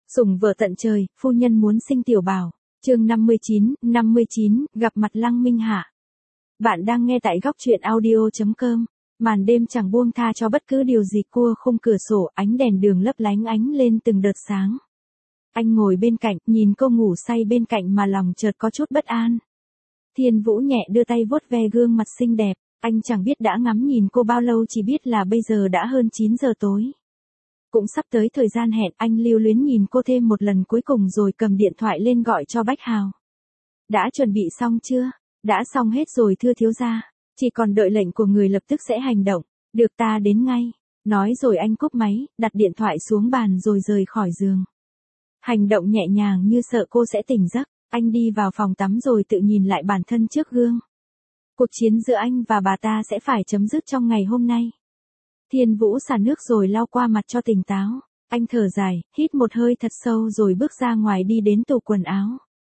Sủng vợ tận trời, phu nhân muốn sinh tiểu bảo. Chương 59, gặp mặt Lăng Minh Hạ. Bạn đang nghe tại góc truyện audio.com. Màn đêm chẳng buông tha cho bất cứ điều gì, cua khung cửa sổ, ánh đèn đường lấp lánh ánh lên từng đợt sáng. Anh ngồi bên cạnh, nhìn cô ngủ say bên cạnh mà lòng chợt có chút bất an. Thiên Vũ nhẹ đưa tay vuốt ve gương mặt xinh đẹp, anh chẳng biết đã ngắm nhìn cô bao lâu, chỉ biết là bây giờ đã hơn 9 giờ tối. Cũng sắp tới thời gian hẹn, anh lưu luyến nhìn cô thêm một lần cuối cùng rồi cầm điện thoại lên gọi cho Bách Hào. Đã chuẩn bị xong chưa? Đã xong hết rồi thưa thiếu gia, chỉ còn đợi lệnh của người lập tức sẽ hành động, được ta đến ngay. Nói rồi anh cúp máy, đặt điện thoại xuống bàn rồi rời khỏi giường. Hành động nhẹ nhàng như sợ cô sẽ tỉnh giấc, anh đi vào phòng tắm rồi tự nhìn lại bản thân trước gương. Cuộc chiến giữa anh và bà ta sẽ phải chấm dứt trong ngày hôm nay. Thiên Vũ xả nước rồi lau qua mặt cho tỉnh táo. Anh thở dài, hít một hơi thật sâu rồi bước ra ngoài đi đến tủ quần áo.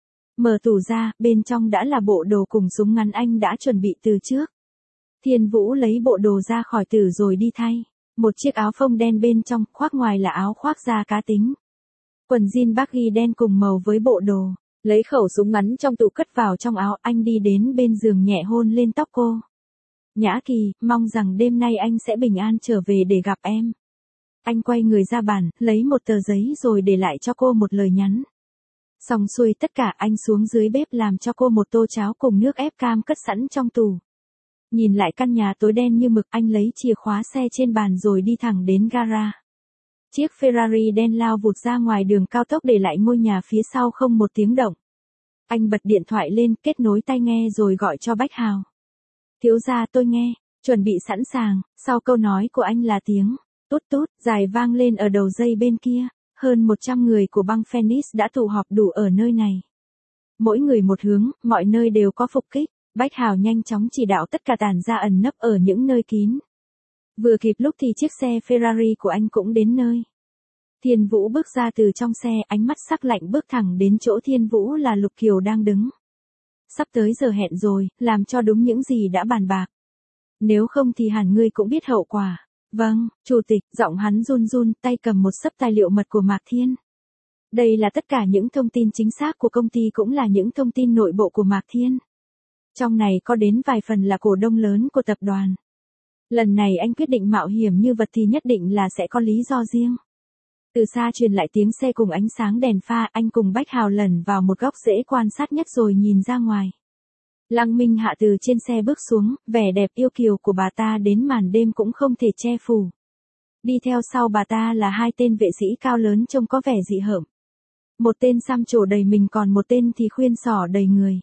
Mở tủ ra, bên trong đã là bộ đồ cùng súng ngắn anh đã chuẩn bị từ trước. Thiên Vũ lấy bộ đồ ra khỏi tủ rồi đi thay. Một chiếc áo phông đen bên trong, khoác ngoài là áo khoác da cá tính. Quần jean baggy đen cùng màu với bộ đồ. Lấy khẩu súng ngắn trong tủ cất vào trong áo, anh đi đến bên giường nhẹ hôn lên tóc cô. Nhã Kỳ, mong rằng đêm nay anh sẽ bình an trở về để gặp em. Anh quay người ra bàn, lấy một tờ giấy rồi để lại cho cô một lời nhắn. Xong xuôi tất cả, anh xuống dưới bếp làm cho cô một tô cháo cùng nước ép cam cất sẵn trong tủ. Nhìn lại căn nhà tối đen như mực, anh lấy chìa khóa xe trên bàn rồi đi thẳng đến gara. Chiếc Ferrari đen lao vụt ra ngoài đường cao tốc để lại ngôi nhà phía sau không một tiếng động. Anh bật điện thoại lên, kết nối tai nghe rồi gọi cho Bách Hào. Thiếu gia tôi nghe, chuẩn bị sẵn sàng. Sau câu nói của anh là tiếng tút tút dài vang lên ở đầu dây bên kia. Hơn 100 người của băng Phoenix đã tụ họp đủ ở nơi này. Mỗi người một hướng, mọi nơi đều có phục kích. Bách Hào nhanh chóng chỉ đạo tất cả tản ra ẩn nấp ở những nơi kín. Vừa kịp lúc thì chiếc xe Ferrari của anh cũng đến nơi. Thiên Vũ bước ra từ trong xe, ánh mắt sắc lạnh bước thẳng đến chỗ Thiên Vũ là Lục Kiều đang đứng. Sắp tới giờ hẹn rồi, làm cho đúng những gì đã bàn bạc. Nếu không thì hẳn ngươi cũng biết hậu quả. Vâng, chủ tịch, giọng hắn run run, tay cầm một xấp tài liệu mật của Mạc Thiên. Đây là tất cả những thông tin chính xác của công ty cũng là những thông tin nội bộ của Mạc Thiên. Trong này có đến vài phần là cổ đông lớn của tập đoàn. Lần này anh quyết định mạo hiểm như vật thì nhất định là sẽ có lý do riêng. Từ xa truyền lại tiếng xe cùng ánh sáng đèn pha, anh cùng Bách Hào lẩn vào một góc dễ quan sát nhất rồi nhìn ra ngoài. Lăng Minh Hạ từ trên xe bước xuống, vẻ đẹp yêu kiều của bà ta đến màn đêm cũng không thể che phủ. Đi theo sau bà ta là hai tên vệ sĩ cao lớn trông có vẻ dị hợm. Một tên xăm trổ đầy mình còn một tên thì khuyên xỏ đầy người.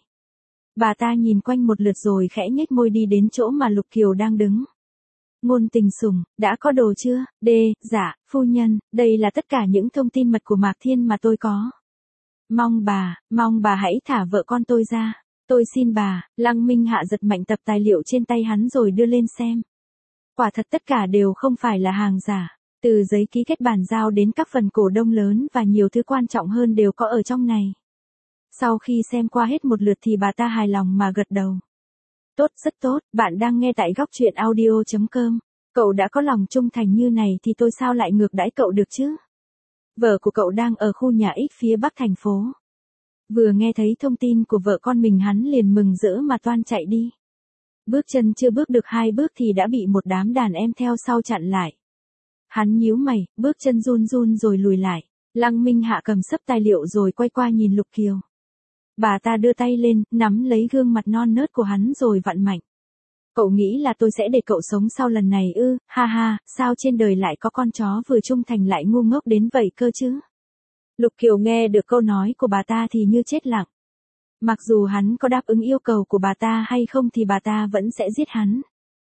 Bà ta nhìn quanh một lượt rồi khẽ nhếch môi đi đến chỗ mà Lục Kiều đang đứng. Ngôn Tình Sủng, đã có đồ chưa? Dạ, phu nhân, đây là tất cả những thông tin mật của Mạc Thiên mà tôi có. Mong bà hãy thả vợ con tôi ra. Tôi xin bà. Lăng Minh Hạ giật mạnh tập tài liệu trên tay hắn rồi đưa lên xem. Quả thật tất cả đều không phải là hàng giả. Từ giấy ký kết bàn giao đến các phần cổ đông lớn và nhiều thứ quan trọng hơn đều có ở trong này. Sau khi xem qua hết một lượt thì bà ta hài lòng mà gật đầu. Tốt, rất tốt, bạn đang nghe tại góc truyện audio.com. Cậu đã có lòng trung thành như này thì tôi sao lại ngược đãi cậu được chứ? Vợ của cậu đang ở khu nhà X phía bắc thành phố. Vừa nghe thấy thông tin của vợ con mình hắn liền mừng rỡ mà toan chạy đi. Bước chân chưa bước được 2 bước thì đã bị một đám đàn em theo sau chặn lại. Hắn nhíu mày, bước chân run run rồi lùi lại. Lăng Minh Hạ cầm xấp tài liệu rồi quay qua nhìn Lục Kiều. Bà ta đưa tay lên, nắm lấy gương mặt non nớt của hắn rồi vặn mạnh. Cậu nghĩ là tôi sẽ để cậu sống sau lần này ư? Ha ha, sao trên đời lại có con chó vừa trung thành lại ngu ngốc đến vậy cơ chứ? Lục Kiều nghe được câu nói của bà ta thì như chết lặng. Mặc dù hắn có đáp ứng yêu cầu của bà ta hay không thì bà ta vẫn sẽ giết hắn.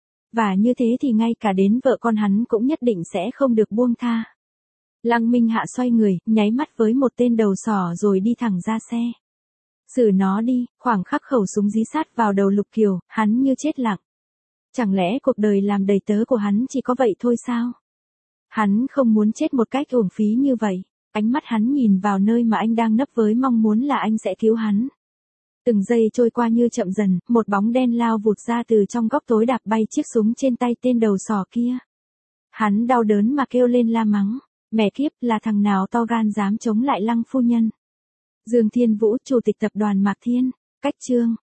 Và như thế thì ngay cả đến vợ con hắn cũng nhất định sẽ không được buông tha. Lăng Minh Hạ xoay người, nháy mắt với một tên đầu sỏ rồi đi thẳng ra xe. Xử nó đi, khoảng khắc khẩu súng dí sát vào đầu Lục Kiều, hắn như chết lặng. Chẳng lẽ cuộc đời làm đầy tớ của hắn chỉ có vậy thôi sao? Hắn không muốn chết một cách uổng phí như vậy. Ánh mắt hắn nhìn vào nơi mà anh đang nấp với mong muốn là anh sẽ cứu hắn. Từng giây trôi qua như chậm dần, một bóng đen lao vụt ra từ trong góc tối đạp bay chiếc súng trên tay tên đầu sỏ kia. Hắn đau đớn mà kêu lên la mắng. Mẹ kiếp, là thằng nào to gan dám chống lại Lăng phu nhân? Dương Thiên Vũ, Chủ tịch tập đoàn Mạc Thiên. Cách chương